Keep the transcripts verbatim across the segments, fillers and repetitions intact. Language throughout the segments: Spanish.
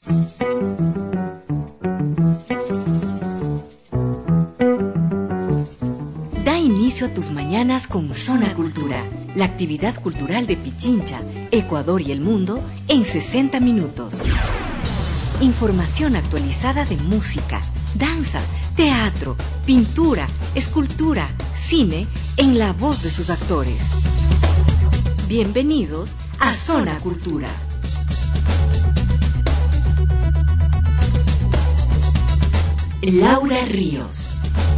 Da inicio a tus mañanas con Zona Cultura, la actividad cultural de Pichincha, Ecuador y el mundo en sesenta minutos. Información actualizada de música, danza, teatro, pintura, escultura, cine, en la voz de sus actores. Bienvenidos a Zona Cultura. Laura Ríos.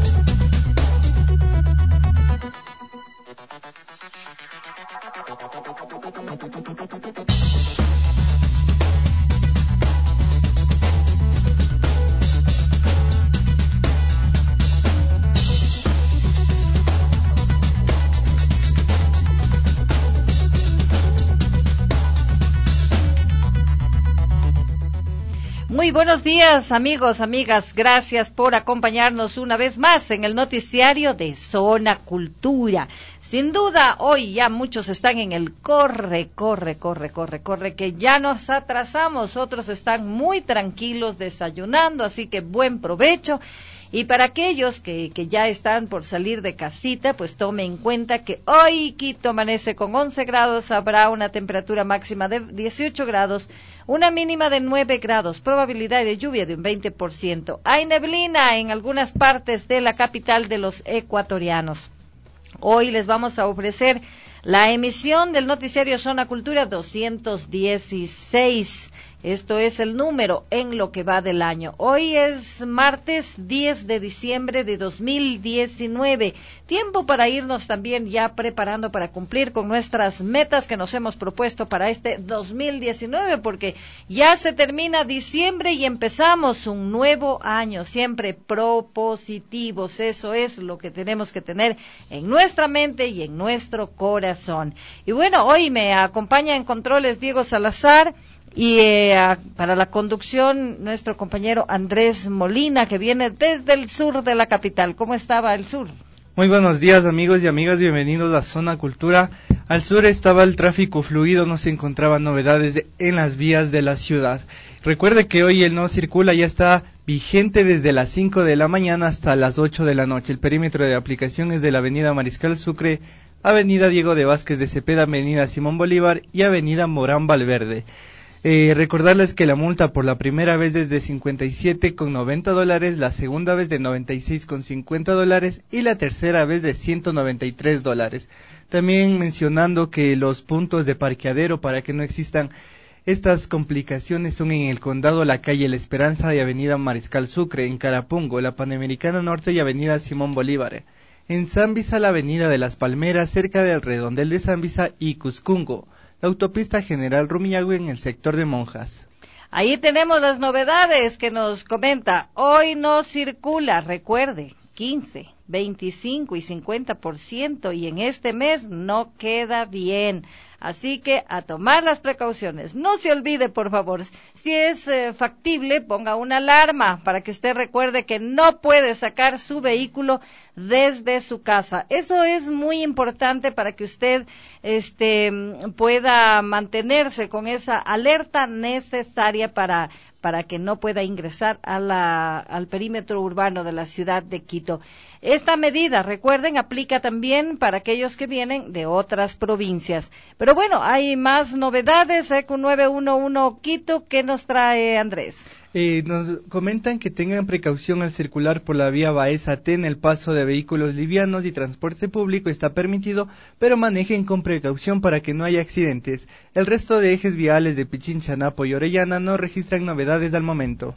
Muy buenos días, amigos, amigas. Gracias por acompañarnos una vez más en el noticiario de Zona Cultura. Sin duda, hoy ya muchos están en el corre, corre, corre, corre, corre, que ya nos atrasamos. Otros están muy tranquilos desayunando, así que buen provecho. Y para aquellos que, que ya están por salir de casita, pues tome en cuenta que hoy Quito amanece con once grados, habrá una temperatura máxima de dieciocho grados, una mínima de nueve grados, probabilidad de lluvia de un veinte por ciento. Hay neblina en algunas partes de la capital de los ecuatorianos. Hoy les vamos a ofrecer la emisión del noticiario Zona Cultura doscientos dieciséis. Esto es el número en lo que va del año. Hoy es martes diez de diciembre de dos mil diecinueve. Tiempo para irnos también ya preparando para cumplir con nuestras metas que nos hemos propuesto para este dos mil diecinueve, porque ya se termina diciembre y empezamos un nuevo año, siempre propositivos. Eso es lo que tenemos que tener en nuestra mente y en nuestro corazón. Y bueno, hoy me acompaña en controles Diego Salazar. Y eh, a, para la conducción, nuestro compañero Andrés Molina, que viene desde el sur de la capital. ¿Cómo estaba el sur? Muy buenos días, amigos y amigas, bienvenidos a Zona Cultura. Al sur estaba el tráfico fluido, no se encontraban novedades de, en las vías de la ciudad. Recuerde que hoy el no circula ya está vigente desde las cinco de la mañana hasta las ocho de la noche. El perímetro de aplicación es de la avenida Mariscal Sucre, avenida Diego de Vázquez de Cepeda, avenida Simón Bolívar y avenida Morán Valverde. Eh, recordarles que la multa por la primera vez es de cincuenta y siete con noventa dólares, la segunda vez de noventa y seis con cincuenta dólares y la tercera vez de ciento noventa y tres dólares. También mencionando que los puntos de parqueadero para que no existan estas complicaciones son en el condado La Calle La Esperanza y avenida Mariscal Sucre, en Carapungo, la Panamericana Norte y avenida Simón Bolívar. En Zambisa la avenida de las Palmeras cerca del redondel de Zambisa y Cuscungo. La autopista General Rumiñahui en el sector de Monjas. Ahí tenemos las novedades que nos comenta. Hoy no circula, recuerde, quince, veinticinco y cincuenta por ciento, y en este mes no queda bien. Así que a tomar las precauciones. No se olvide, por favor, si es eh, factible, ponga una alarma para que usted recuerde que no puede sacar su vehículo desde su casa. Eso es muy importante para que usted este pueda mantenerse con esa alerta necesaria para para que no pueda ingresar a la, al perímetro urbano de la ciudad de Quito. Esta medida, recuerden, aplica también para aquellos que vienen de otras provincias. Pero bueno, hay más novedades. E C U nueve uno uno Quito, ¿qué nos trae Andrés? Eh, nos comentan que tengan precaución al circular por la vía Baeza-Ten. El paso de vehículos livianos y transporte público está permitido, pero manejen con precaución para que no haya accidentes. El resto de ejes viales de Pichincha, Napo y Orellana no registran novedades al momento.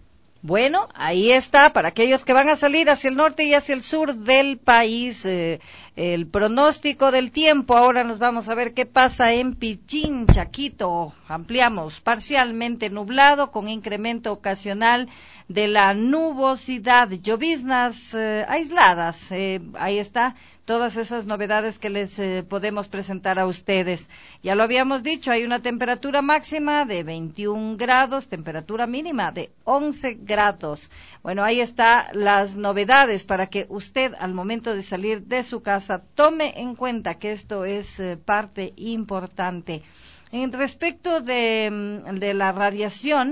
Bueno, ahí está, para aquellos que van a salir hacia el norte y hacia el sur del país, eh, el pronóstico del tiempo. Ahora nos vamos a ver qué pasa en Pichincha, Quito. Ampliamos, parcialmente nublado con incremento ocasional de la nubosidad, lloviznas eh, aisladas. Eh, ahí está, todas esas novedades que les eh, podemos presentar a ustedes. Ya lo habíamos dicho, hay una temperatura máxima de veintiún grados, temperatura mínima de once grados. Bueno, ahí está las novedades para que usted al momento de salir de su casa tome en cuenta que esto es eh, parte importante. En respecto de, de la radiación,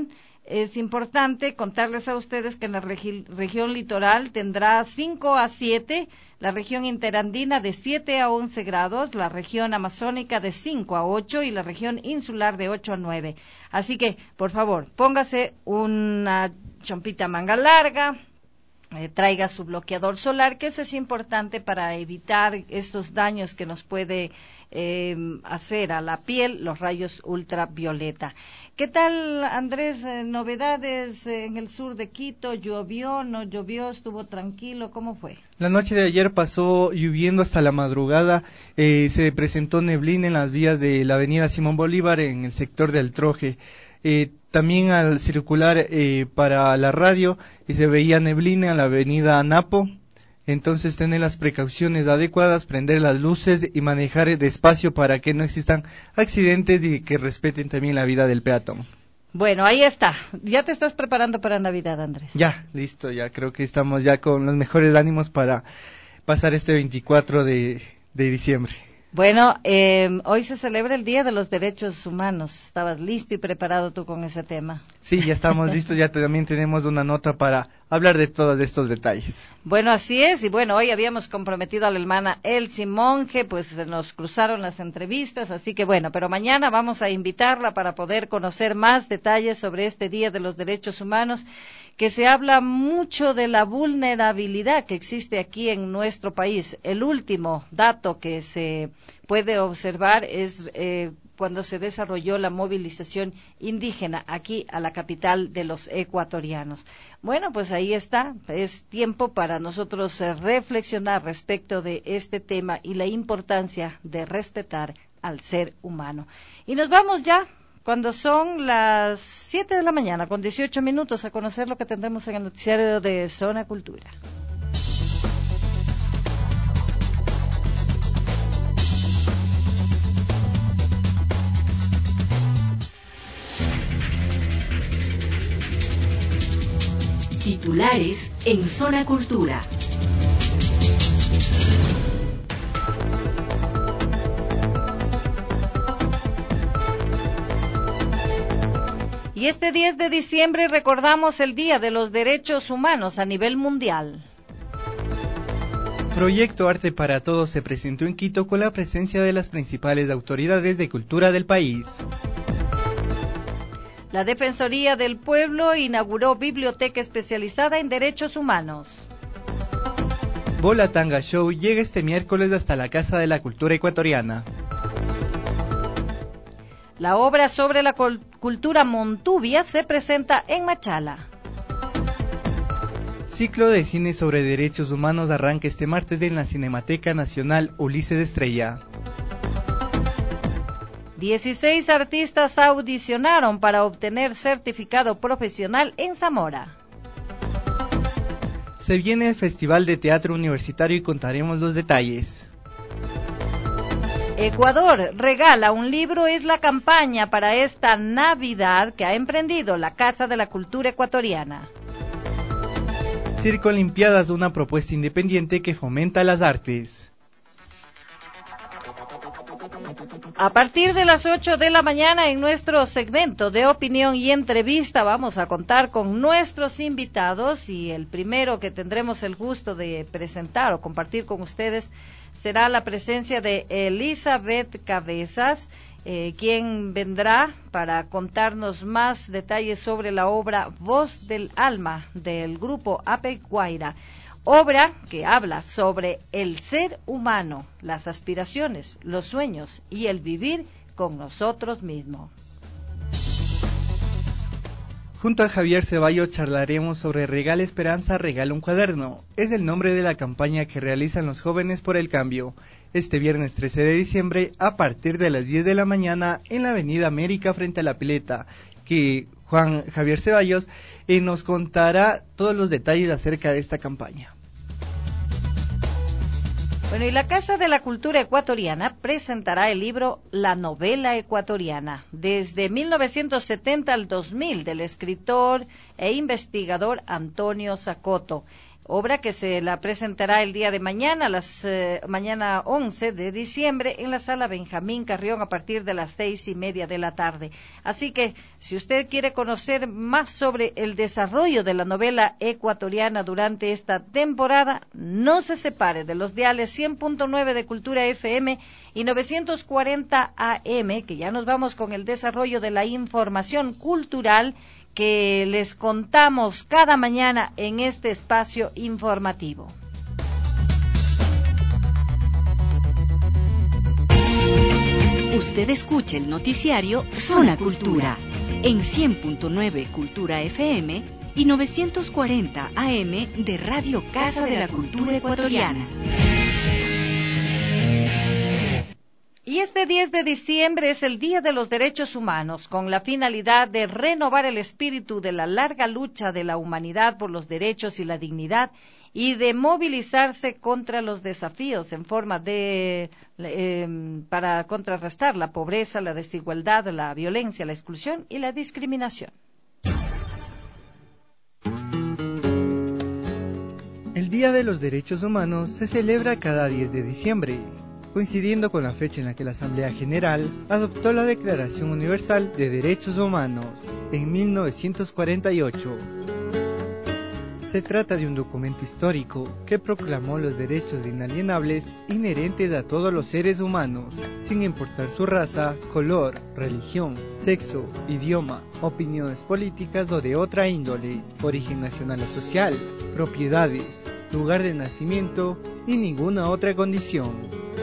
Es importante contarles a ustedes que en la regi región litoral tendrá cinco a siete, la región interandina de siete a once grados, la región amazónica de cinco a ocho y la región insular de ocho a nueve. Así que, por favor, póngase una chompita manga larga, eh, traiga su bloqueador solar, que eso es importante para evitar estos daños que nos puede eh, hacer a la piel los rayos ultravioleta. ¿Qué tal, Andrés? Eh, novedades eh, en el sur de Quito. ¿Llovió? ¿No llovió? ¿Estuvo tranquilo? ¿Cómo fue? La noche de ayer pasó lloviendo hasta la madrugada. Eh, se presentó neblina en las vías de la avenida Simón Bolívar en el sector del Troje. Eh, también al circular eh, para la radio eh, se veía neblina en la avenida Napo. Entonces tener las precauciones adecuadas, prender las luces y manejar despacio para que no existan accidentes y que respeten también la vida del peatón. Bueno, ahí está. ¿Ya te estás preparando para Navidad, Andrés? Ya, listo, ya creo que estamos ya con los mejores ánimos para pasar este veinticuatro de, de diciembre. Bueno, eh, hoy se celebra el Día de los Derechos Humanos. ¿Estabas listo y preparado tú con ese tema? Sí, ya estamos listos, ya también tenemos una nota para hablar de todos estos detalles. Bueno, así es, y bueno, hoy habíamos comprometido a la hermana Elsie Monge, pues se nos cruzaron las entrevistas, así que bueno, pero mañana vamos a invitarla para poder conocer más detalles sobre este Día de los Derechos Humanos, que se habla mucho de la vulnerabilidad que existe aquí en nuestro país. El último dato que se puede observar es eh, cuando se desarrolló la movilización indígena aquí a la capital de los ecuatorianos. Bueno, pues ahí está, es tiempo para nosotros eh, reflexionar respecto de este tema y la importancia de respetar al ser humano. Y nos vamos ya, cuando son las siete de la mañana, con dieciocho minutos, a conocer lo que tendremos en el noticiario de Zona Cultura. Titulares en Zona Cultura. Y este diez de diciembre recordamos el Día de los Derechos Humanos a nivel mundial. Proyecto Arte para Todos se presentó en Quito con la presencia de las principales autoridades de cultura del país. La Defensoría del Pueblo inauguró biblioteca especializada en derechos humanos. Bola Tanga Show llega este miércoles hasta la Casa de la Cultura Ecuatoriana. La obra sobre la cultura montubia se presenta en Machala. Ciclo de cine sobre derechos humanos arranca este martes en la Cinemateca Nacional Ulises Estrella. dieciséis artistas audicionaron para obtener certificado profesional en Zamora. Se viene el Festival de Teatro Universitario y contaremos los detalles. Ecuador regala un libro, es la campaña para esta Navidad que ha emprendido la Casa de la Cultura Ecuatoriana. Circo Olimpiadas, una propuesta independiente que fomenta las artes. A partir de las ocho de la mañana en nuestro segmento de opinión y entrevista vamos a contar con nuestros invitados y el primero que tendremos el gusto de presentar o compartir con ustedes será la presencia de Elizabeth Cabezas, eh, quien vendrá para contarnos más detalles sobre la obra Voz del Alma del grupo Ape Guaira. Obra que habla sobre el ser humano, las aspiraciones, los sueños y el vivir con nosotros mismos. Junto a Javier Ceballos charlaremos sobre Regala Esperanza, regala un cuaderno. Es el nombre de la campaña que realizan los jóvenes por el cambio. Este viernes trece de diciembre a partir de las diez de la mañana en la Avenida América frente a la pileta, que Juan Javier Ceballos eh, nos contará todos los detalles acerca de esta campaña. Bueno, y la Casa de la Cultura Ecuatoriana presentará el libro La Novela Ecuatoriana, desde mil novecientos setenta al dos mil, del escritor e investigador Antonio Zacoto. obra que se la presentará el día de mañana, las eh, mañana once de diciembre, en la sala Benjamín Carrión a partir de las seis y media de la tarde. Así que, si usted quiere conocer más sobre el desarrollo de la novela ecuatoriana durante esta temporada, no se separe de los diales cien punto nueve de Cultura F M y novecientos cuarenta A M, que ya nos vamos con el desarrollo de la información cultural que les contamos cada mañana en este espacio informativo. Usted escucha el noticiario Zona Cultura en cien punto nueve Cultura F M y novecientos cuarenta A M de Radio Casa de la Cultura Ecuatoriana. Y este diez de diciembre es el Día de los Derechos Humanos, con la finalidad de renovar el espíritu de la larga lucha de la humanidad por los derechos y la dignidad y de movilizarse contra los desafíos en forma de eh, para contrarrestar la pobreza, la desigualdad, la violencia, la exclusión y la discriminación. El Día de los Derechos Humanos se celebra cada diez de diciembre, coincidiendo con la fecha en la que la Asamblea General adoptó la Declaración Universal de Derechos Humanos en mil novecientos cuarenta y ocho. Se trata de un documento histórico que proclamó los derechos inalienables inherentes a todos los seres humanos, sin importar su raza, color, religión, sexo, idioma, opiniones políticas o de otra índole, origen nacional o social, propiedades, lugar de nacimiento y ninguna otra condición.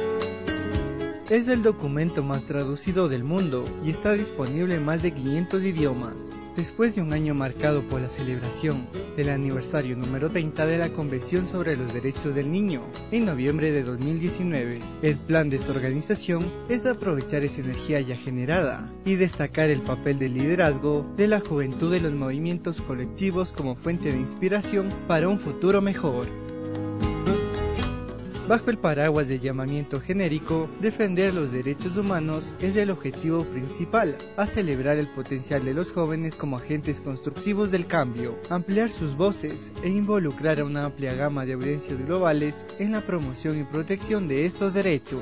Es el documento más traducido del mundo y está disponible en más de quinientos idiomas. Después de un año marcado por la celebración del aniversario número treinta de la Convención sobre los Derechos del Niño, en noviembre de dos mil diecinueve, el plan de esta organización es aprovechar esa energía ya generada y destacar el papel de liderazgo de la juventud de los movimientos colectivos como fuente de inspiración para un futuro mejor. Bajo el paraguas de llamamiento genérico, defender los derechos humanos es el objetivo principal, a celebrar el potencial de los jóvenes como agentes constructivos del cambio, ampliar sus voces e involucrar a una amplia gama de audiencias globales en la promoción y protección de estos derechos.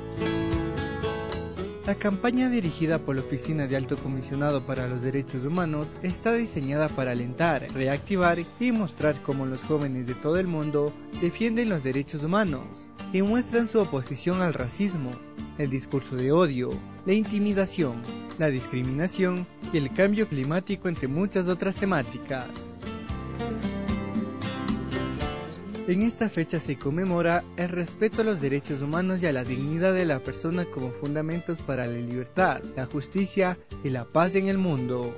La campaña dirigida por la Oficina de Alto Comisionado para los Derechos Humanos está diseñada para alentar, reactivar y mostrar cómo los jóvenes de todo el mundo defienden los derechos humanos y muestran su oposición al racismo, el discurso de odio, la intimidación, la discriminación y el cambio climático, entre muchas otras temáticas. En esta fecha se conmemora el respeto a los derechos humanos y a la dignidad de la persona como fundamentos para la libertad, la justicia y la paz en el mundo.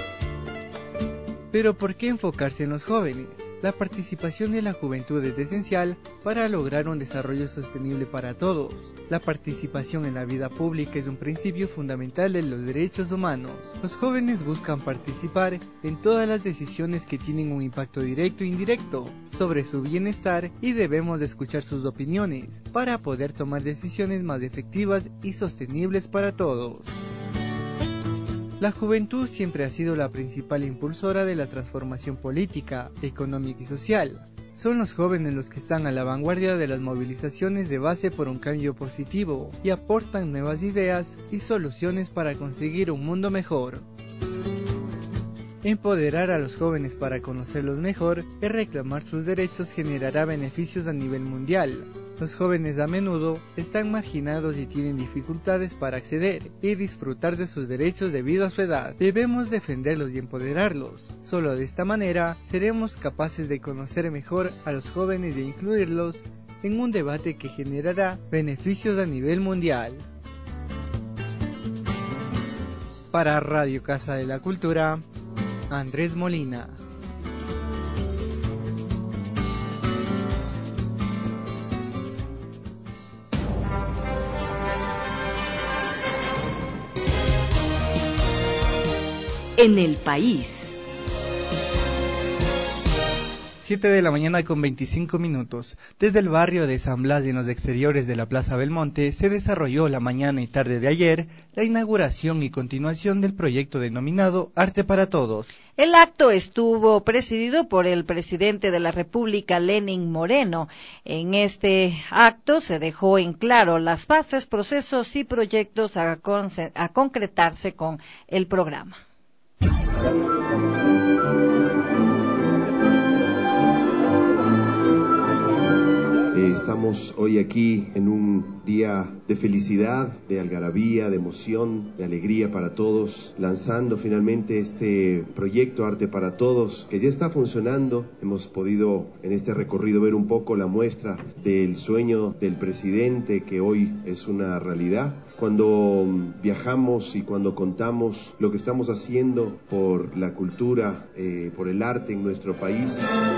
Pero ¿por qué enfocarse en los jóvenes? La participación de la juventud es esencial para lograr un desarrollo sostenible para todos. La participación en la vida pública es un principio fundamental de los derechos humanos. Los jóvenes buscan participar en todas las decisiones que tienen un impacto directo e indirecto sobre su bienestar y debemos de escuchar sus opiniones para poder tomar decisiones más efectivas y sostenibles para todos. La juventud siempre ha sido la principal impulsora de la transformación política, económica y social. Son los jóvenes los que están a la vanguardia de las movilizaciones de base por un cambio positivo y aportan nuevas ideas y soluciones para conseguir un mundo mejor. Empoderar a los jóvenes para conocerlos mejor y reclamar sus derechos generará beneficios a nivel mundial. Los jóvenes a menudo están marginados y tienen dificultades para acceder y disfrutar de sus derechos debido a su edad. Debemos defenderlos y empoderarlos. Solo de esta manera seremos capaces de conocer mejor a los jóvenes e incluirlos en un debate que generará beneficios a nivel mundial. Para Radio Casa de la Cultura, Andrés Molina. En el país. siete de la mañana con veinticinco minutos. Desde el barrio de San Blas y en los exteriores de la Plaza Belmonte se desarrolló la mañana y tarde de ayer la inauguración y continuación del proyecto denominado Arte para Todos. El acto estuvo presidido por el presidente de la República, Lenín Moreno. En este acto se dejó en claro las fases, procesos y proyectos a, con- a concretarse con el programa. Estamos hoy aquí en un día de felicidad, de algarabía, de emoción, de alegría para todos, lanzando finalmente este proyecto Arte para Todos, que ya está funcionando. Hemos podido en este recorrido ver un poco la muestra del sueño del presidente, que hoy es una realidad. Cuando viajamos y cuando contamos lo que estamos haciendo por la cultura, eh, por el arte en nuestro país.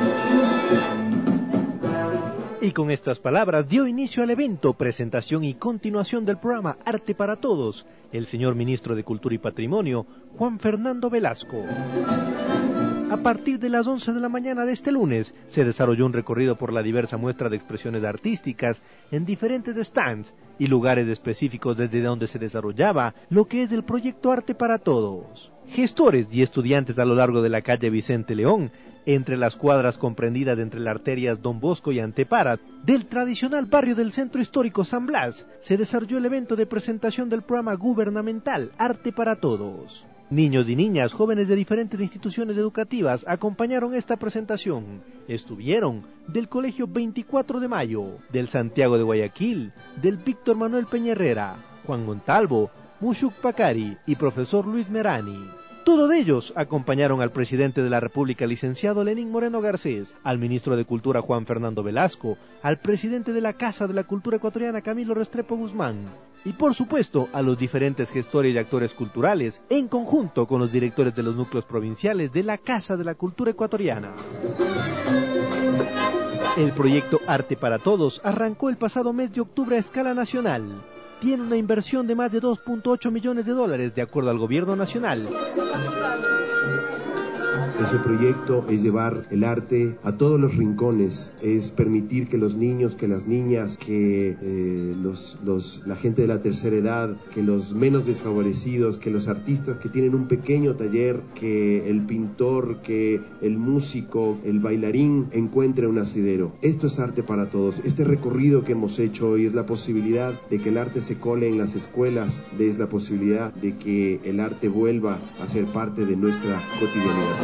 Y con estas palabras dio inicio al evento, presentación y continuación del programa Arte para Todos, el señor ministro de Cultura y Patrimonio, Juan Fernando Velasco. A partir de las once de la mañana de este lunes, se desarrolló un recorrido por la diversa muestra de expresiones artísticas en diferentes stands y lugares específicos desde donde se desarrollaba lo que es el proyecto Arte para Todos. Gestores y estudiantes a lo largo de la calle Vicente León, entre las cuadras comprendidas entre las arterias Don Bosco y Antepara, del tradicional barrio del Centro Histórico San Blas, se desarrolló el evento de presentación del programa gubernamental Arte para Todos. Niños y niñas, jóvenes de diferentes instituciones educativas acompañaron esta presentación. Estuvieron del Colegio veinticuatro de Mayo, del Santiago de Guayaquil, del Víctor Manuel Peña Herrera, Juan Montalvo, Mushuk Pacari y profesor Luis Merani. Todos ellos acompañaron al presidente de la República, licenciado Lenín Moreno Garcés, al ministro de Cultura, Juan Fernando Velasco, al presidente de la Casa de la Cultura Ecuatoriana, Camilo Restrepo Guzmán, y por supuesto a los diferentes gestores y actores culturales, en conjunto con los directores de los núcleos provinciales de la Casa de la Cultura Ecuatoriana. El proyecto Arte para Todos arrancó el pasado mes de octubre a escala nacional. Tiene una inversión de más de dos punto ocho millones de dólares de acuerdo al gobierno nacional. Ese proyecto es llevar el arte a todos los rincones, es permitir que los niños, que las niñas, que eh, los, los, la gente de la tercera edad, que los menos desfavorecidos, que los artistas que tienen un pequeño taller, que el pintor, que el músico, el bailarín encuentre un asidero. Esto es Arte para Todos. Este recorrido que hemos hecho hoy es la posibilidad de que el arte se cole en las escuelas, es la posibilidad de que el arte vuelva a ser parte de nuestra cotidianidad.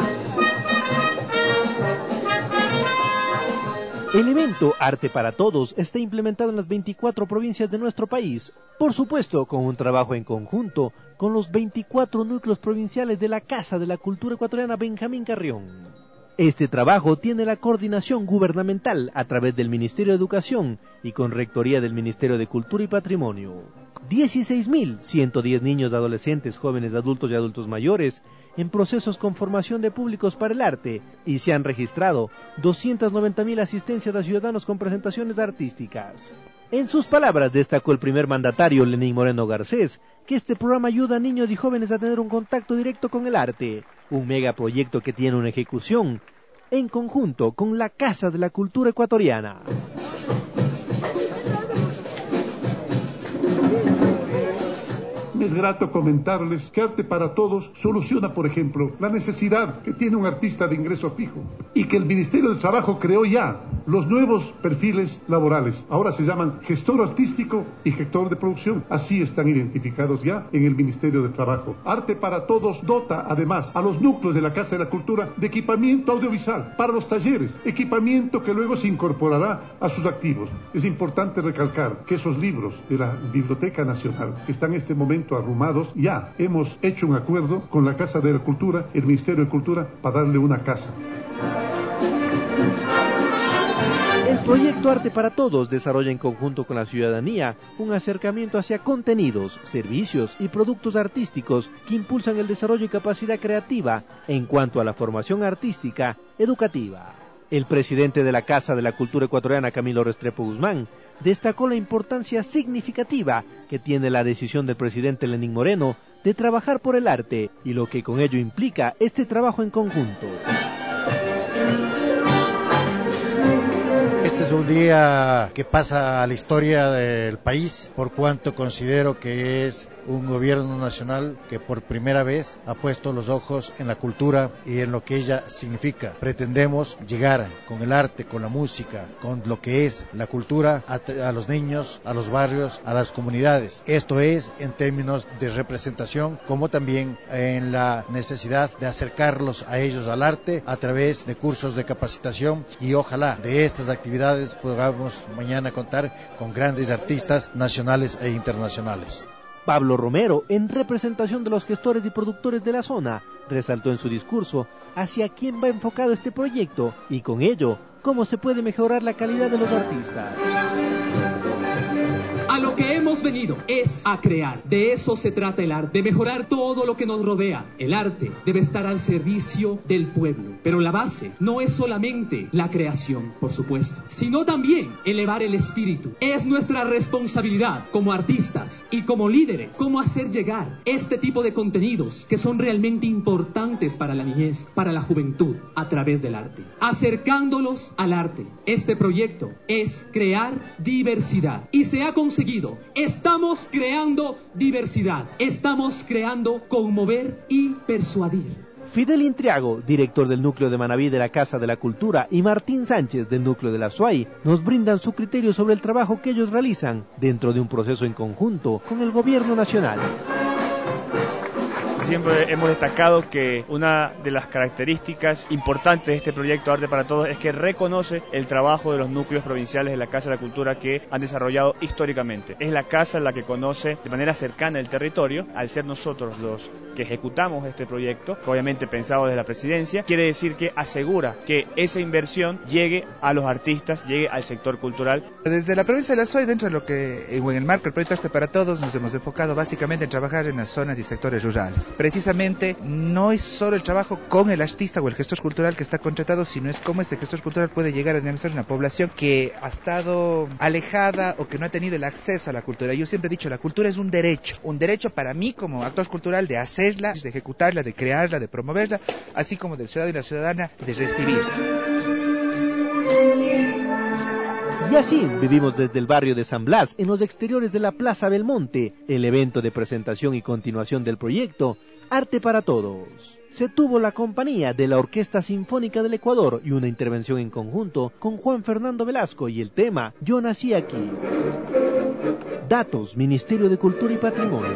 El evento Arte para Todos está implementado en las veinticuatro provincias de nuestro país, por supuesto con un trabajo en conjunto con los veinticuatro núcleos provinciales de la Casa de la Cultura Ecuatoriana Benjamín Carrión. Este trabajo tiene la coordinación gubernamental a través del Ministerio de Educación y con rectoría del Ministerio de Cultura y Patrimonio. dieciséis mil ciento diez niños, adolescentes, jóvenes, adultos y adultos mayores en procesos con formación de públicos para el arte y se han registrado doscientas noventa mil asistencias a ciudadanos con presentaciones artísticas. En sus palabras destacó el primer mandatario Lenín Moreno Garcés que este programa ayuda a niños y jóvenes a tener un contacto directo con el arte, un megaproyecto que tiene una ejecución en conjunto con la Casa de la Cultura Ecuatoriana. Es grato comentarles que Arte para Todos soluciona, por ejemplo, la necesidad que tiene un artista de ingreso fijo y que el Ministerio del Trabajo creó ya los nuevos perfiles laborales. Ahora se llaman gestor artístico y gestor de producción. Así están identificados ya en el Ministerio del Trabajo. Arte para Todos dota además a los núcleos de la Casa de la Cultura de equipamiento audiovisual para los talleres, equipamiento que luego se incorporará a sus activos. Es importante recalcar que esos libros de la Biblioteca Nacional que están en este momento arrumados, ya hemos hecho un acuerdo con la Casa de la Cultura, el Ministerio de Cultura, para darle una casa. El proyecto Arte para Todos desarrolla en conjunto con la ciudadanía un acercamiento hacia contenidos, servicios y productos artísticos que impulsan el desarrollo y capacidad creativa en cuanto a la formación artística educativa. El presidente de la Casa de la Cultura Ecuatoriana, Camilo Restrepo Guzmán, destacó la importancia significativa que tiene la decisión del presidente Lenín Moreno de trabajar por el arte y lo que con ello implica este trabajo en conjunto. Este es un día que pasa a la historia del país, por cuanto considero que es un gobierno nacional que por primera vez ha puesto los ojos en la cultura y en lo que ella significa. Pretendemos llegar con el arte, con la música, con lo que es la cultura a, a los niños, a los barrios, a las comunidades. Esto es en términos de representación, como también en la necesidad de acercarlos a ellos al arte a través de cursos de capacitación, y ojalá de estas actividades podamos mañana contar con grandes artistas nacionales e internacionales. Pablo Romero, en representación de los gestores y productores de la zona, resaltó en su discurso hacia quién va enfocado este proyecto y con ello cómo se puede mejorar la calidad de los artistas. A lo que hemos venido es a crear. De eso se trata el arte, de mejorar todo lo que nos rodea. El arte debe estar al servicio del pueblo. Pero la base no es solamente la creación, por supuesto, sino también elevar el espíritu. Es nuestra responsabilidad como artistas y como líderes cómo hacer llegar este tipo de contenidos que son realmente importantes para la niñez, para la juventud, a través del arte. Acercándolos al arte. Este proyecto es crear diversidad y se ha conseguido. Estamos creando diversidad, estamos creando conmover y persuadir. Fidel Intriago, director del núcleo de Manaví de la Casa de la Cultura, y Martín Sánchez del núcleo de la S U A I, nos brindan su criterio sobre el trabajo que ellos realizan dentro de un proceso en conjunto con el gobierno nacional. Siempre hemos destacado que una de las características importantes de este proyecto Arte para Todos es que reconoce el trabajo de los núcleos provinciales de la Casa de la Cultura que han desarrollado históricamente. Es la casa la que conoce de manera cercana el territorio, al ser nosotros los que ejecutamos este proyecto, que obviamente pensado desde la presidencia, quiere decir que asegura que esa inversión llegue a los artistas, llegue al sector cultural. Desde la provincia de la S U A I, dentro de lo que, en el marco del proyecto Arte para Todos, nos hemos enfocado básicamente en trabajar en las zonas y sectores rurales. Precisamente no es solo el trabajo con el artista o el gestor cultural que está contratado, sino es cómo este gestor cultural puede llegar a dinamizar una población que ha estado alejada o que no ha tenido el acceso a la cultura. Yo siempre he dicho, la cultura es un derecho, un derecho para mí como actor cultural de hacerla, de ejecutarla, de crearla, de promoverla, así como del ciudadano y la ciudadana de recibirla. Y así vivimos desde el barrio de San Blas, en los exteriores de la Plaza Belmonte, el evento de presentación y continuación del proyecto Arte para Todos. Se tuvo la compañía de la Orquesta Sinfónica del Ecuador y una intervención en conjunto con Juan Fernando Velasco y el tema Yo nací aquí. Datos, Ministerio de Cultura y Patrimonio.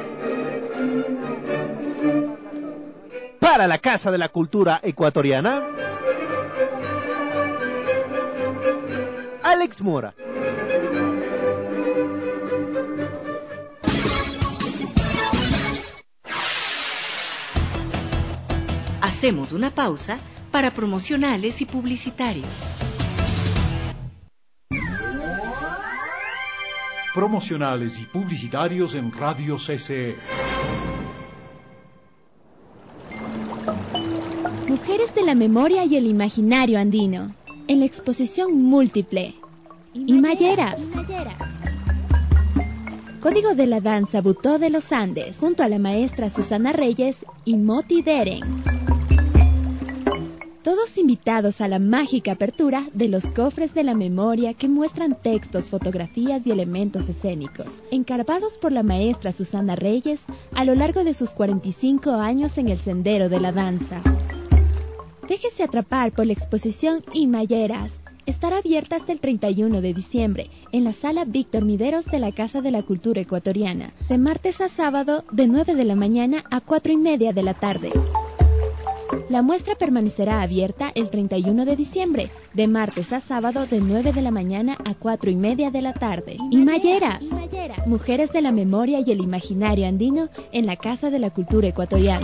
Para la Casa de la Cultura Ecuatoriana, Alex Mora. Hacemos una pausa para promocionales y publicitarios. Promocionales y publicitarios en Radio C C E. Mujeres de la memoria y el imaginario andino, en la exposición múltiple Imayeras. Código de la danza Butó de los Andes, junto a la maestra Susana Reyes y Moti Deren. Todos invitados a la mágica apertura de los cofres de la memoria que muestran textos, fotografías y elementos escénicos, encarvados por la maestra Susana Reyes a lo largo de sus cuarenta y cinco años en el sendero de la danza. Déjese atrapar por la exposición Imayeras. Estará abierta hasta el treinta y uno de diciembre en la sala Víctor Mideros de la Casa de la Cultura Ecuatoriana, de martes a sábado de nueve de la mañana a cuatro y media de la tarde. La muestra permanecerá abierta el treinta y uno de diciembre, de martes a sábado de nueve de la mañana a cuatro y media de la tarde. Imayeras, Mujeres de la Memoria y el Imaginario Andino en la Casa de la Cultura Ecuatoriana.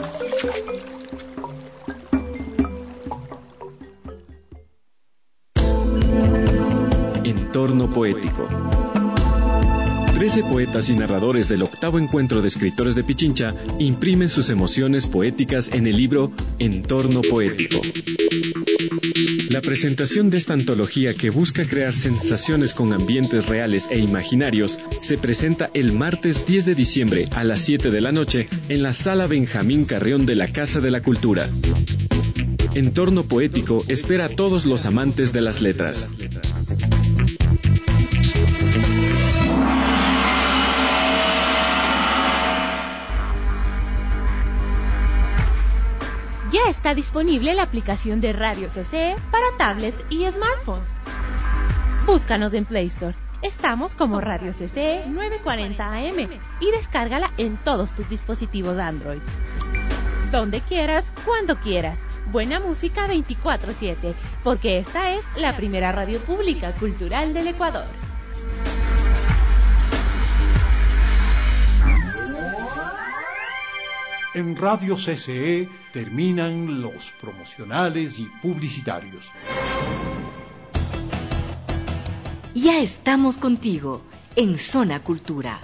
Entorno poético. Trece poetas y narradores del octavo encuentro de escritores de Pichincha imprimen sus emociones poéticas en el libro Entorno poético. La presentación de esta antología, que busca crear sensaciones con ambientes reales e imaginarios, se presenta el martes diez de diciembre a las siete de la noche en la Sala Benjamín Carrión de la Casa de la Cultura. Entorno Poético espera a todos los amantes de las letras. Ya está disponible la aplicación de Radio C C E para tablets y smartphones. Búscanos en Play Store. Estamos como Radio C C E novecientos cuarenta A M y descárgala en todos tus dispositivos Android. Donde quieras, cuando quieras. Buena música veinticuatro siete, porque esta es la primera radio pública cultural del Ecuador. En Radio C C E terminan los promocionales y publicitarios. Ya estamos contigo en Zona Cultura.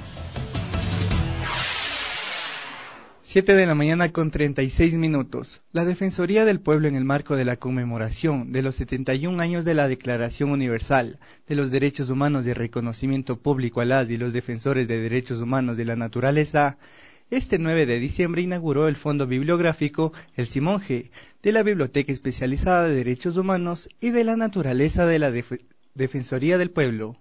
siete de la mañana con treinta y seis minutos. La Defensoría del Pueblo, en el marco de la conmemoración de los setenta y un años de la Declaración Universal de los Derechos Humanos y reconocimiento público a las y los defensores de derechos humanos de la naturaleza, este nueve de diciembre inauguró el Fondo Bibliográfico El Simonje de la Biblioteca Especializada de Derechos Humanos y de la Naturaleza de la Def- Defensoría del Pueblo.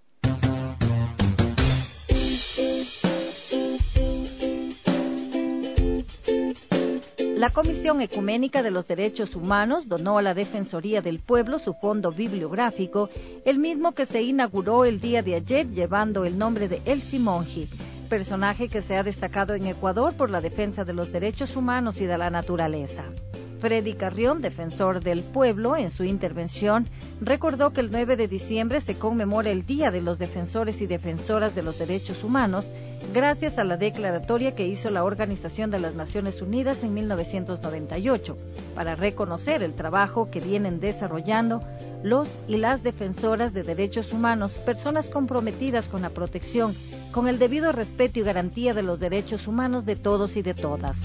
La Comisión Ecuménica de los Derechos Humanos donó a la Defensoría del Pueblo su fondo bibliográfico, el mismo que se inauguró el día de ayer llevando el nombre de El Simonje, personaje que se ha destacado en Ecuador por la defensa de los derechos humanos y de la naturaleza. Freddy Carrión, defensor del pueblo, en su intervención, recordó que el nueve de diciembre se conmemora el Día de los Defensores y Defensoras de los Derechos Humanos, gracias a la declaratoria que hizo la Organización de las Naciones Unidas en mil novecientos noventa y ocho, para reconocer el trabajo que vienen desarrollando los y las defensoras de derechos humanos, personas comprometidas con la protección, con el debido respeto y garantía de los derechos humanos de todos y de todas.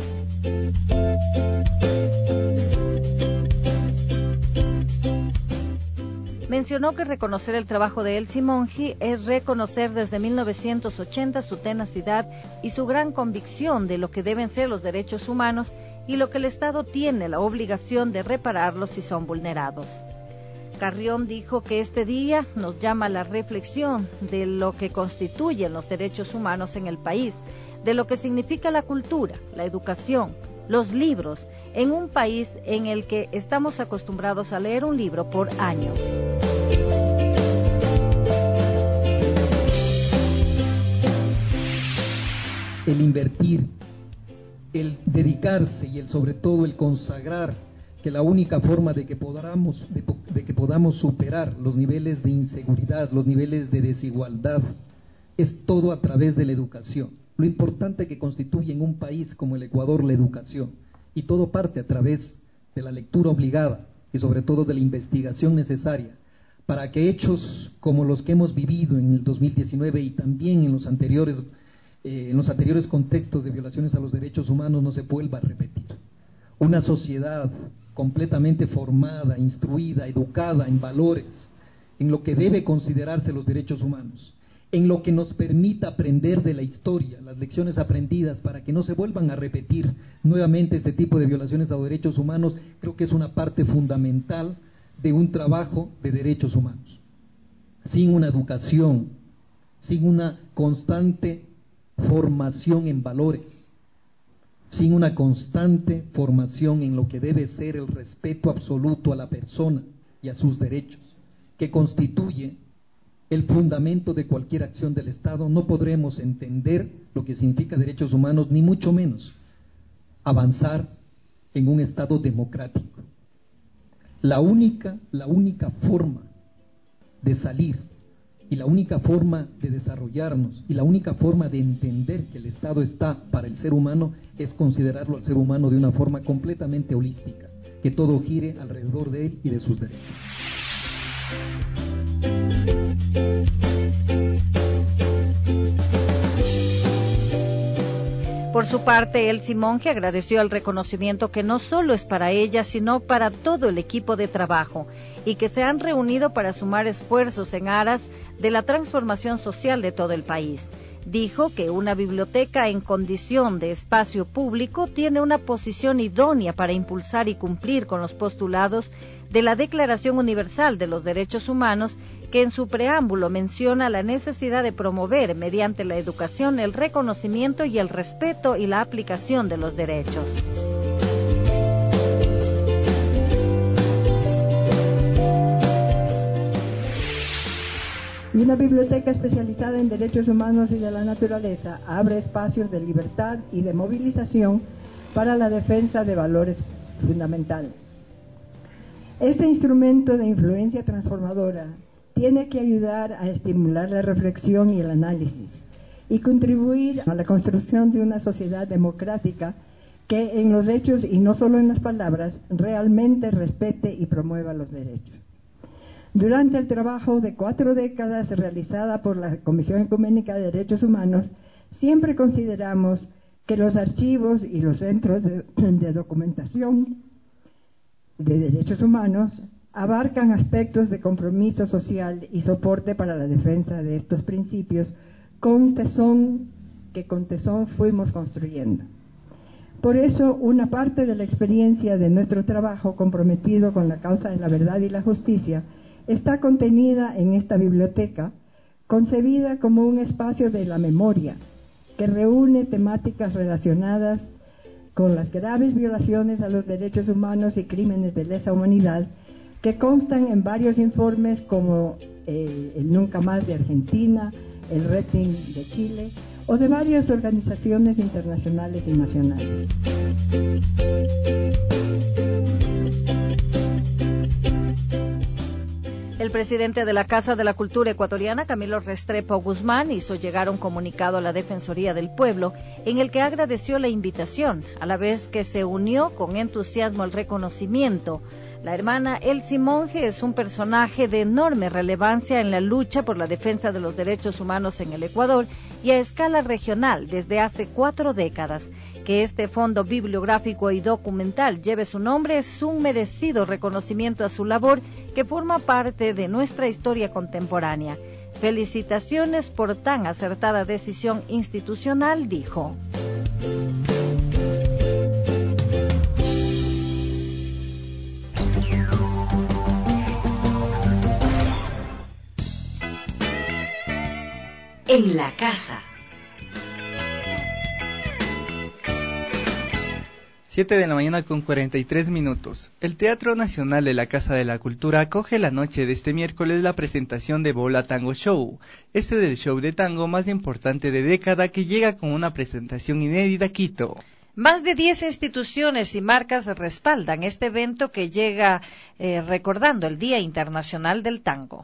Mencionó que reconocer el trabajo de El Simonje es reconocer desde mil novecientos ochenta su tenacidad y su gran convicción de lo que deben ser los derechos humanos y lo que el Estado tiene la obligación de repararlos si son vulnerados. Carrión dijo que este día nos llama a la reflexión de lo que constituyen los derechos humanos en el país, de lo que significa la cultura, la educación, los libros, en un país en el que estamos acostumbrados a leer un libro por año. El invertir, el dedicarse y el sobre todo el consagrar que la única forma de que podamos de, de que podamos superar los niveles de inseguridad, los niveles de desigualdad, es todo a través de la educación. Lo importante que constituye en un país como el Ecuador la educación, y todo parte a través de la lectura obligada y sobre todo de la investigación necesaria para que hechos como los que hemos vivido en el dos mil diecinueve y también en los anteriores eh, en los anteriores contextos de violaciones a los derechos humanos no se vuelva a repetir. Una sociedad completamente formada, instruida, educada en valores, en lo que debe considerarse los derechos humanos, en lo que nos permita aprender de la historia, las lecciones aprendidas para que no se vuelvan a repetir nuevamente este tipo de violaciones a los derechos humanos, creo que es una parte fundamental de un trabajo de derechos humanos. Sin una educación, sin una constante formación en valores, sin una constante formación en lo que debe ser el respeto absoluto a la persona y a sus derechos, que constituye el fundamento de cualquier acción del Estado, no podremos entender lo que significa derechos humanos, ni mucho menos avanzar en un Estado democrático. La única, la única forma de salir y la única forma de desarrollarnos y la única forma de entender que el Estado está para el ser humano es considerarlo al ser humano de una forma completamente holística, que todo gire alrededor de él y de sus derechos. Por su parte, El Simonje agradeció el reconocimiento que no solo es para ella, sino para todo el equipo de trabajo, y que se han reunido para sumar esfuerzos en aras de la transformación social de todo el país. Dijo que una biblioteca en condición de espacio público tiene una posición idónea para impulsar y cumplir con los postulados de la Declaración Universal de los Derechos Humanos, que en su preámbulo menciona la necesidad de promover mediante la educación el reconocimiento y el respeto y la aplicación de los derechos. Y una biblioteca especializada en derechos humanos y de la naturaleza abre espacios de libertad y de movilización para la defensa de valores fundamentales. Este instrumento de influencia transformadora tiene que ayudar a estimular la reflexión y el análisis y contribuir a la construcción de una sociedad democrática que en los hechos y no solo en las palabras realmente respete y promueva los derechos. Durante el trabajo de cuatro décadas realizada por la Comisión Ecuménica de Derechos Humanos, siempre consideramos que los archivos y los centros de, de documentación de derechos humanos abarcan aspectos de compromiso social y soporte para la defensa de estos principios con tesón, que con tesón fuimos construyendo. Por eso, una parte de la experiencia de nuestro trabajo comprometido con la causa de la verdad y la justicia está contenida en esta biblioteca, concebida como un espacio de la memoria, que reúne temáticas relacionadas con las graves violaciones a los derechos humanos y crímenes de lesa humanidad, que constan en varios informes como eh, el Nunca Más de Argentina, el Reptin de Chile, o de varias organizaciones internacionales y nacionales. El presidente de la Casa de la Cultura Ecuatoriana, Camilo Restrepo Guzmán, hizo llegar un comunicado a la Defensoría del Pueblo en el que agradeció la invitación, a la vez que se unió con entusiasmo al reconocimiento. La hermana Elsie Monge es un personaje de enorme relevancia en la lucha por la defensa de los derechos humanos en el Ecuador y a escala regional desde hace cuatro décadas. Que este fondo bibliográfico y documental lleve su nombre es un merecido reconocimiento a su labor que forma parte de nuestra historia contemporánea. Felicitaciones por tan acertada decisión institucional, dijo. En la casa. siete de la mañana con cuarenta y tres minutos. El Teatro Nacional de la Casa de la Cultura acoge la noche de este miércoles la presentación de Bola Tango Show. Este es el show de tango más importante de década que llega con una presentación inédita a Quito. Más de diez instituciones y marcas respaldan este evento que llega eh, recordando el Día Internacional del Tango.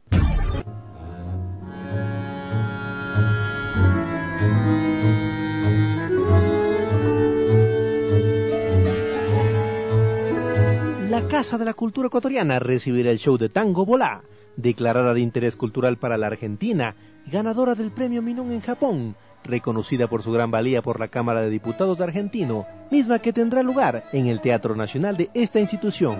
La Casa de la Cultura Ecuatoriana recibirá el show de tango Bolá, declarada de interés cultural para la Argentina, ganadora del premio Minón en Japón, reconocida por su gran valía por la Cámara de Diputados argentino, misma que tendrá lugar en el Teatro Nacional de esta institución.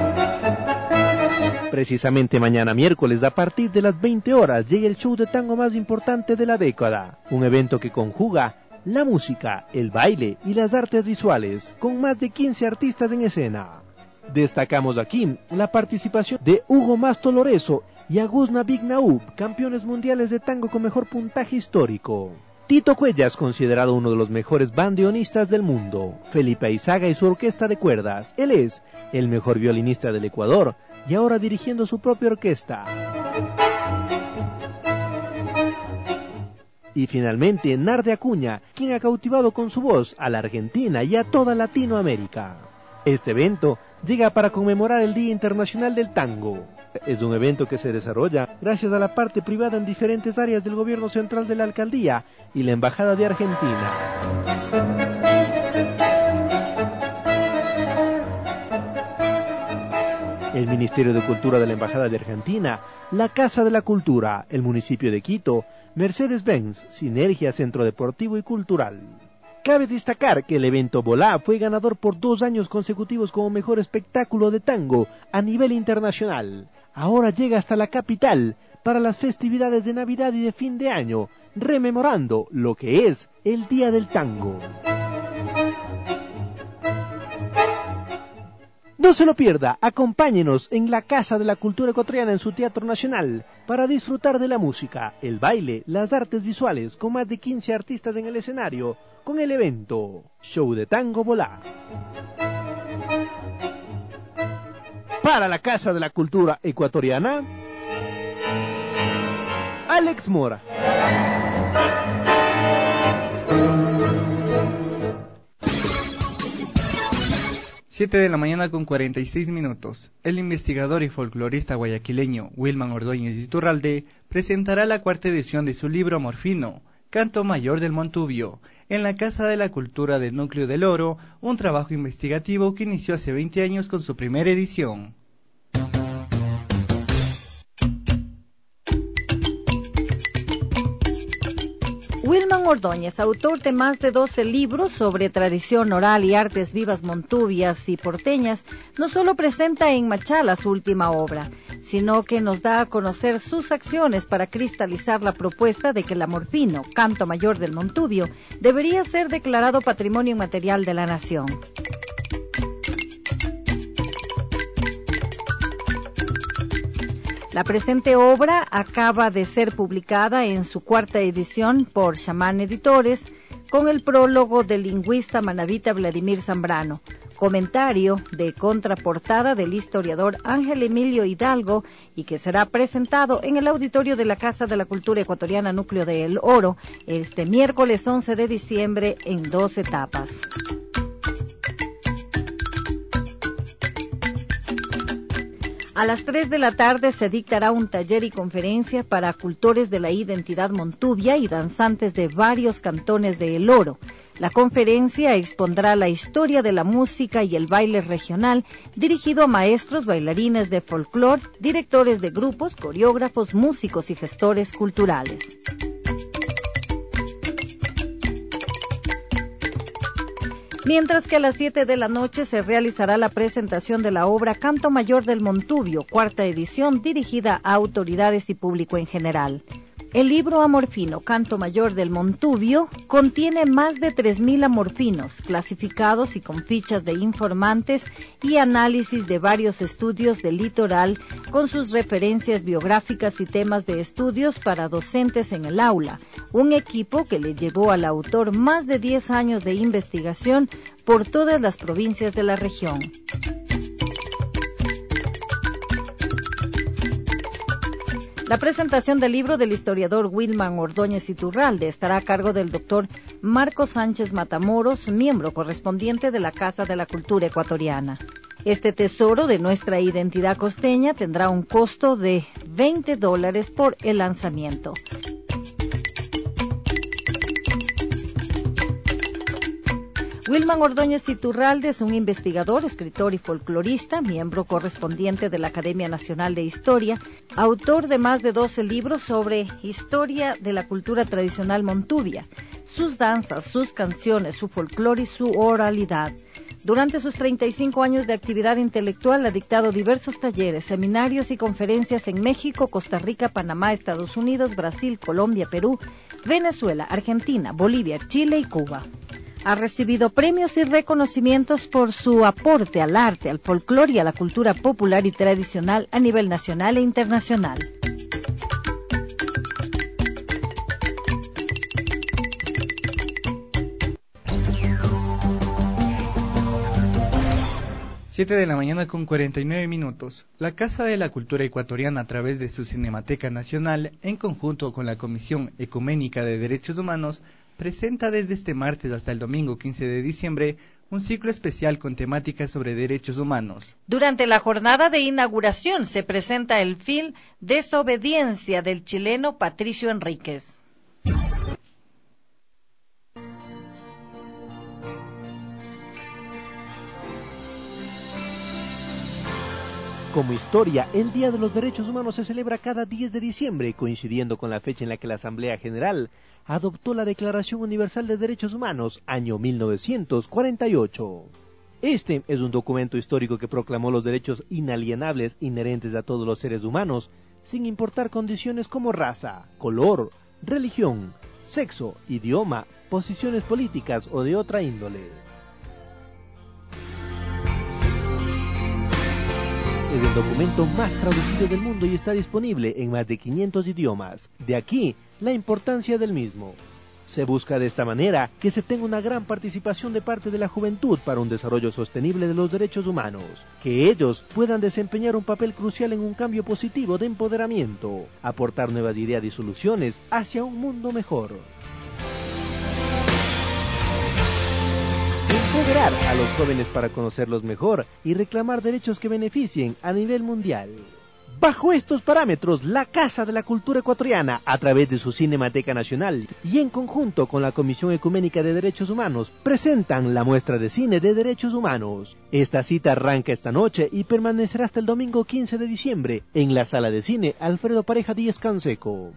Precisamente mañana miércoles, a partir de las veinte horas, llega el show de tango más importante de la década, un evento que conjuga la música, el baile y las artes visuales, con más de quince artistas en escena. Destacamos aquí la participación de Hugo Masto Lorenzo y Agusna Vignaub, campeones mundiales de tango con mejor puntaje histórico. Tito Cuellas, considerado uno de los mejores bandoneonistas del mundo. Felipe Aizaga y su orquesta de cuerdas. Él es el mejor violinista del Ecuador y ahora dirigiendo su propia orquesta. Y finalmente, Narde Acuña, quien ha cautivado con su voz a la Argentina y a toda Latinoamérica. Este evento llega para conmemorar el Día Internacional del Tango. Es un evento que se desarrolla gracias a la parte privada en diferentes áreas del gobierno central de la alcaldía y la Embajada de Argentina. El Ministerio de Cultura de la Embajada de Argentina, la Casa de la Cultura, el municipio de Quito, Mercedes-Benz, Sinergia Centro Deportivo y Cultural. Cabe destacar que el evento Bolá fue ganador por dos años consecutivos como mejor espectáculo de tango a nivel internacional. Ahora llega hasta la capital para las festividades de Navidad y de fin de año, rememorando lo que es el Día del Tango. No se lo pierda, acompáñenos en la Casa de la Cultura Ecuatoriana en su Teatro Nacional para disfrutar de la música, el baile, las artes visuales con más de quince artistas en el escenario con el evento Show de Tango Volá. Para la Casa de la Cultura Ecuatoriana, Alex Mora. siete de la mañana con cuarenta y seis minutos. El investigador y folclorista guayaquileño Wilman Ordóñez Iturralde presentará la cuarta edición de su libro Morfino, Canto Mayor del Montubio, en la Casa de la Cultura del Núcleo del Oro, un trabajo investigativo que inició hace veinte años con su primera edición. Wilman Ordóñez, autor de más de doce libros sobre tradición oral y artes vivas montubias y porteñas, no solo presenta en Machala su última obra, sino que nos da a conocer sus acciones para cristalizar la propuesta de que el Amorfino, Canto Mayor del Montubio, debería ser declarado Patrimonio Inmaterial de la Nación. La presente obra acaba de ser publicada en su cuarta edición por Chamán Editores, con el prólogo del lingüista manabita Vladimir Zambrano, comentario de contraportada del historiador Ángel Emilio Hidalgo y que será presentado en el auditorio de la Casa de la Cultura Ecuatoriana Núcleo del Oro este miércoles once de diciembre en dos etapas. A las tres de la tarde se dictará un taller y conferencia para cultores de la identidad montubia y danzantes de varios cantones de El Oro. La conferencia expondrá la historia de la música y el baile regional, dirigido a maestros, bailarines de folclore, directores de grupos, coreógrafos, músicos y gestores culturales. Mientras que a las siete de la noche se realizará la presentación de la obra Canto Mayor del Montubio, cuarta edición, dirigida a autoridades y público en general. El libro Amorfino, Canto Mayor del Montubio, contiene más de tres mil amorfinos, clasificados y con fichas de informantes y análisis de varios estudios del litoral, con sus referencias biográficas y temas de estudios para docentes en el aula, un equipo que le llevó al autor más de diez años de investigación por todas las provincias de la región. La presentación del libro del historiador Wilman Ordóñez Iturralde estará a cargo del doctor Marco Sánchez Matamoros, miembro correspondiente de la Casa de la Cultura Ecuatoriana. Este tesoro de nuestra identidad costeña tendrá un costo de veinte dólares por el lanzamiento. Wilman Ordóñez Iturralde es un investigador, escritor y folclorista, miembro correspondiente de la Academia Nacional de Historia, autor de más de doce libros sobre historia de la cultura tradicional montubia, sus danzas, sus canciones, su folclore y su oralidad. Durante sus treinta y cinco años de actividad intelectual ha dictado diversos talleres, seminarios y conferencias en México, Costa Rica, Panamá, Estados Unidos, Brasil, Colombia, Perú, Venezuela, Argentina, Bolivia, Chile y Cuba. Ha recibido premios y reconocimientos por su aporte al arte, al folclore y a la cultura popular y tradicional a nivel nacional e internacional. siete de la mañana con cuarenta y nueve minutos. La Casa de la Cultura Ecuatoriana, a través de su Cinemateca Nacional, en conjunto con la Comisión Ecuménica de Derechos Humanos, presenta desde este martes hasta el domingo quince de diciembre un ciclo especial con temáticas sobre derechos humanos. Durante la jornada de inauguración se presenta el film Desobediencia del chileno Patricio Enríquez. Como historia, el Día de los Derechos Humanos se celebra cada diez de diciembre, coincidiendo con la fecha en la que la Asamblea General adoptó la Declaración Universal de Derechos Humanos, año mil novecientos cuarenta y ocho. Este es un documento histórico que proclamó los derechos inalienables inherentes a todos los seres humanos, sin importar condiciones como raza, color, religión, sexo, idioma, posiciones políticas o de otra índole. Es el documento más traducido del mundo y está disponible en más de quinientos idiomas. De aquí, la importancia del mismo. Se busca de esta manera que se tenga una gran participación de parte de la juventud para un desarrollo sostenible de los derechos humanos, que ellos puedan desempeñar un papel crucial en un cambio positivo de empoderamiento, aportar nuevas ideas y soluciones hacia un mundo mejor. Empoderar a los jóvenes para conocerlos mejor y reclamar derechos que beneficien a nivel mundial. Bajo estos parámetros, la Casa de la Cultura Ecuatoriana, a través de su Cinemateca Nacional y en conjunto con la Comisión Ecuménica de Derechos Humanos, presentan la muestra de cine de derechos humanos. Esta cita arranca esta noche y permanecerá hasta el domingo quince de diciembre en la Sala de Cine Alfredo Pareja Díez Canseco.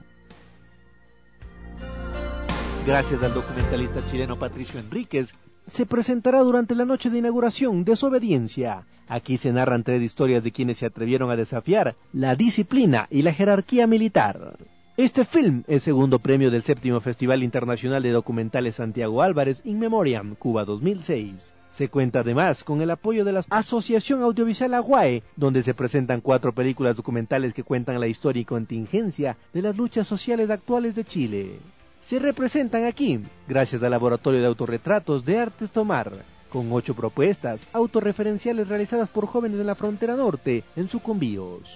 Gracias al documentalista chileno Patricio Enríquez, se presentará durante la noche de inauguración Desobediencia. Aquí se narran tres historias de quienes se atrevieron a desafiar la disciplina y la jerarquía militar. Este film es segundo premio del séptimo Festival Internacional de Documentales Santiago Álvarez In Memoriam, Cuba dos mil seis. Se cuenta además con el apoyo de la Asociación Audiovisual Aguae, donde se presentan cuatro películas documentales que cuentan la historia y contingencia de las luchas sociales actuales de Chile. Se representan aquí, gracias al Laboratorio de Autorretratos de Artes Tomar, con ocho propuestas autorreferenciales realizadas por jóvenes de la frontera norte en Sucumbíos.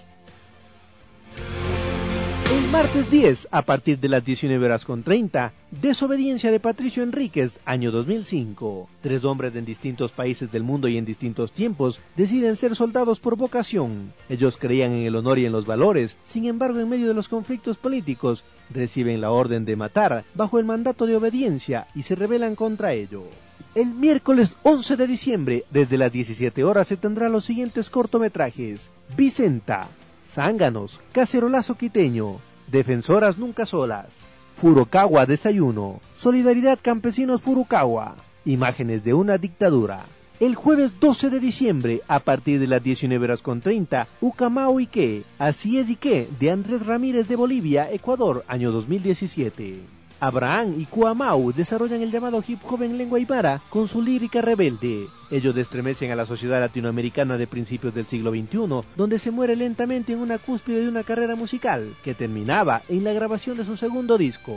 El martes diez, a partir de las diecinueve horas con treinta, Desobediencia de Patricio Enríquez, año dos mil cinco. Tres hombres en distintos países del mundo y en distintos tiempos deciden ser soldados por vocación. Ellos creían en el honor y en los valores, sin embargo, en medio de los conflictos políticos, reciben la orden de matar bajo el mandato de obediencia y se rebelan contra ello. El miércoles once de diciembre, desde las diecisiete horas, se tendrán los siguientes cortometrajes: Vicenta, Zánganos, Cacerolazo Quiteño, Defensoras Nunca Solas, Furukawa Desayuno, Solidaridad Campesinos Furukawa, Imágenes de una Dictadura. El jueves doce de diciembre, a partir de las diecinueve horas con treinta, Ucamao y qué, Así es y qué, de Andrés Ramírez de Bolivia, Ecuador, año dos mil diecisiete. Abraham y Cuamau desarrollan el llamado hip hop en lengua aymara con su lírica rebelde. Ellos estremecen a la sociedad latinoamericana de principios del siglo veintiuno, donde se muere lentamente en una cúspide de una carrera musical, que terminaba en la grabación de su segundo disco.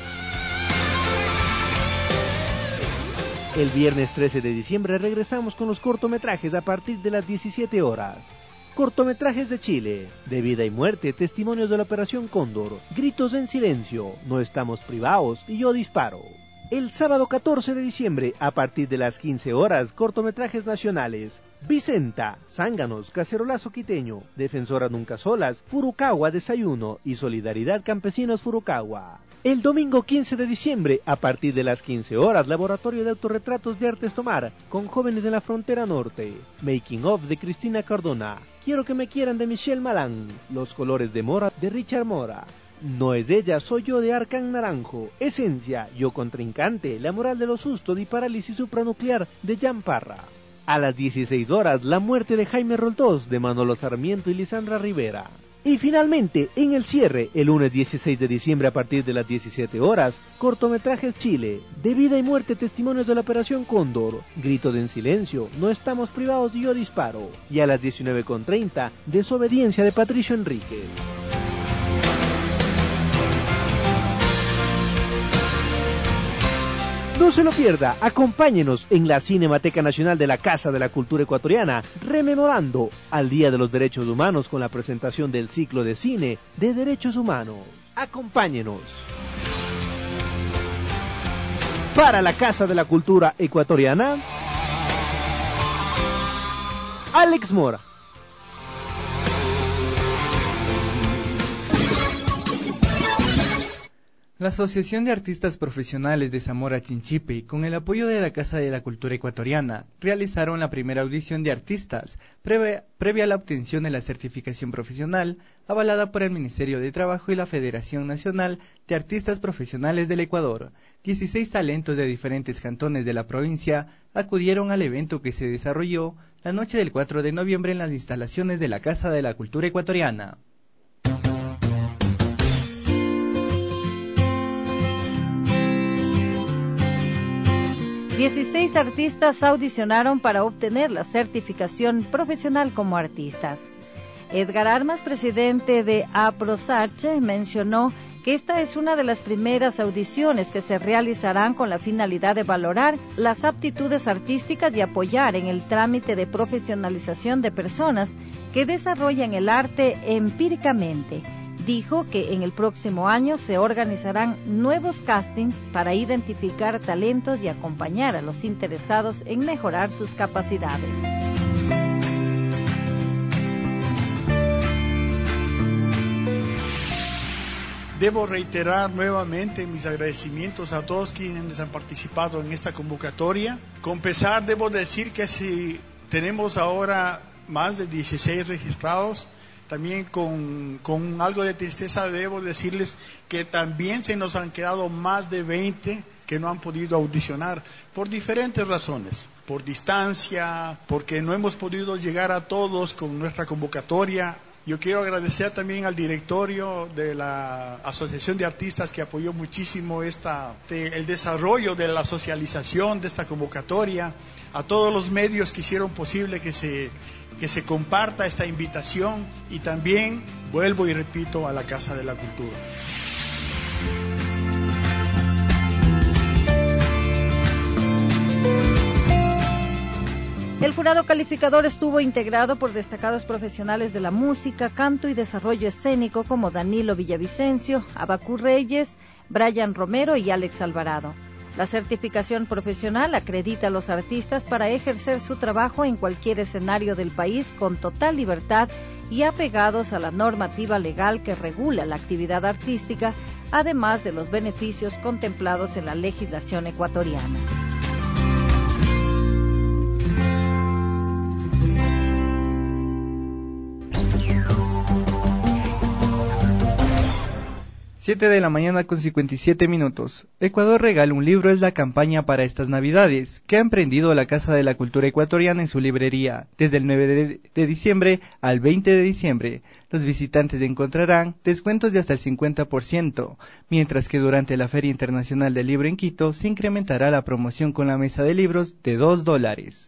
El viernes trece de diciembre regresamos con los cortometrajes a partir de las diecisiete horas. Cortometrajes de Chile: De vida y muerte, testimonios de la Operación Cóndor, Gritos en silencio, No estamos privados y Yo disparo. El sábado catorce de diciembre, a partir de las quince horas, cortometrajes nacionales: Vicenta, Zánganos, Cacerolazo Quiteño, Defensoras Nunca Solas, Furukawa Desayuno y Solidaridad Campesinos Furukawa. El domingo quince de diciembre, a partir de las quince horas, Laboratorio de Autorretratos de Artes Tomar, con jóvenes de la frontera norte. Making of de Cristina Cardona, Quiero que me quieran de Michelle Malán, Los colores de Mora de Richard Mora. No es ella, soy yo de Arcán Naranjo. Esencia, Yo contrincante, La moral de lo susto de Parálisis supranuclear de Jan Parra. A las dieciséis horas, La muerte de Jaime Roltós de Manolo Sarmiento y Lisandra Rivera. Y finalmente, en el cierre, el lunes dieciséis de diciembre a partir de las diecisiete horas, cortometrajes Chile: De vida y muerte, testimonios de la Operación Cóndor, Gritos en silencio, No estamos privados y Yo disparo. Y a las diecinueve con treinta, Desobediencia de Patricio Enríquez. No se lo pierda, acompáñenos en la Cinemateca Nacional de la Casa de la Cultura Ecuatoriana, rememorando al Día de los Derechos Humanos con la presentación del ciclo de cine de derechos humanos. Acompáñenos. Para la Casa de la Cultura Ecuatoriana, Alex Mora. La Asociación de Artistas Profesionales de Zamora Chinchipe, con el apoyo de la Casa de la Cultura Ecuatoriana, realizaron la primera audición de artistas, previa, previa a la obtención de la certificación profesional, avalada por el Ministerio de Trabajo y la Federación Nacional de Artistas Profesionales del Ecuador. dieciséis talentos de diferentes cantones de la provincia acudieron al evento que se desarrolló la noche del cuatro de noviembre en las instalaciones de la Casa de la Cultura Ecuatoriana. dieciséis artistas audicionaron para obtener la certificación profesional como artistas. Edgar Armas, presidente de APROSACH, mencionó que esta es una de las primeras audiciones que se realizarán con la finalidad de valorar las aptitudes artísticas y apoyar en el trámite de profesionalización de personas que desarrollan el arte empíricamente. Dijo que en el próximo año se organizarán nuevos castings para identificar talentos y acompañar a los interesados en mejorar sus capacidades. Debo reiterar nuevamente mis agradecimientos a todos quienes han participado en esta convocatoria. Con pesar, debo decir que si tenemos ahora más de dieciséis registrados, también con, con algo de tristeza debo decirles que también se nos han quedado más de veinte que no han podido audicionar por diferentes razones, por distancia, porque no hemos podido llegar a todos con nuestra convocatoria. Yo quiero agradecer también al directorio de la Asociación de Artistas que apoyó muchísimo esta, el desarrollo de la socialización de esta convocatoria, a todos los medios que hicieron posible que se, que se comparta esta invitación y también, vuelvo y repito, a la Casa de la Cultura. El jurado calificador estuvo integrado por destacados profesionales de la música, canto y desarrollo escénico como Danilo Villavicencio, Abacú Reyes, Brian Romero y Alex Alvarado. La certificación profesional acredita a los artistas para ejercer su trabajo en cualquier escenario del país con total libertad y apegados a la normativa legal que regula la actividad artística, además de los beneficios contemplados en la legislación ecuatoriana. siete de la mañana con cincuenta y siete minutos. Ecuador regala un libro es la campaña para estas Navidades, que ha emprendido la Casa de la Cultura Ecuatoriana en su librería. Desde el nueve de, de diciembre al veinte de diciembre, los visitantes encontrarán descuentos de hasta el cincuenta por ciento, mientras que durante la Feria Internacional del Libro en Quito se incrementará la promoción con la mesa de libros de dos dólares.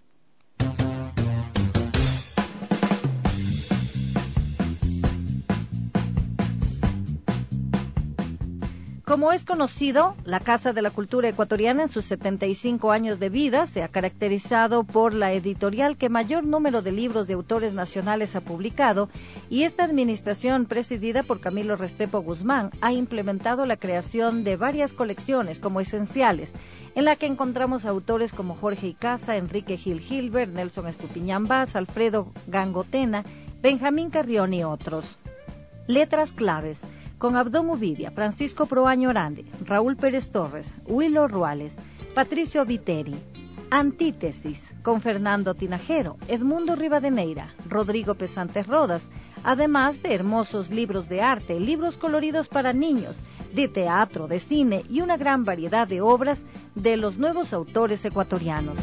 Como es conocido, la Casa de la Cultura Ecuatoriana en sus setenta y cinco años de vida se ha caracterizado por la editorial que mayor número de libros de autores nacionales ha publicado, y esta administración, presidida por Camilo Restrepo Guzmán, ha implementado la creación de varias colecciones como esenciales, en la que encontramos autores como Jorge Icaza, Enrique Gil Gilbert, Nelson Estupiñán Vaz, Alfredo Gangotena, Benjamín Carrión y otros. Letras claves con Abdón Uvidia, Francisco Proaño Orande, Raúl Pérez Torres, Willo Ruales, Patricio Viteri. Antítesis, con Fernando Tinajero, Edmundo Rivadeneira, Rodrigo Pesantes Rodas, además de hermosos libros de arte, libros coloridos para niños, de teatro, de cine y una gran variedad de obras de los nuevos autores ecuatorianos.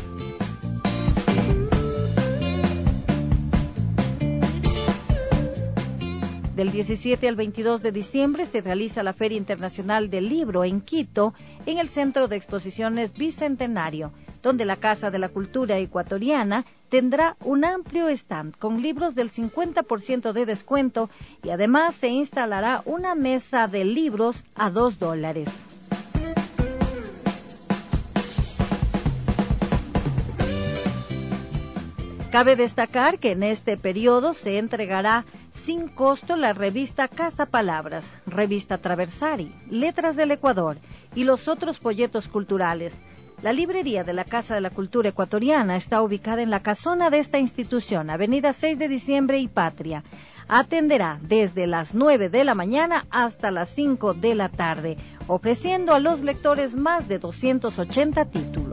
Del diecisiete al veintidós de diciembre se realiza la Feria Internacional del Libro en Quito, en el Centro de Exposiciones Bicentenario, donde la Casa de la Cultura Ecuatoriana tendrá un amplio stand con libros del cincuenta por ciento de descuento y además se instalará una mesa de libros a dos dólares. Cabe destacar que en este periodo se entregará sin costo la revista Casa Palabras, revista Traversari, Letras del Ecuador y los otros folletos culturales. La librería de la Casa de la Cultura Ecuatoriana está ubicada en la casona de esta institución, Avenida seis de diciembre y Patria. Atenderá desde las nueve de la mañana hasta las cinco de la tarde, ofreciendo a los lectores más de doscientos ochenta títulos.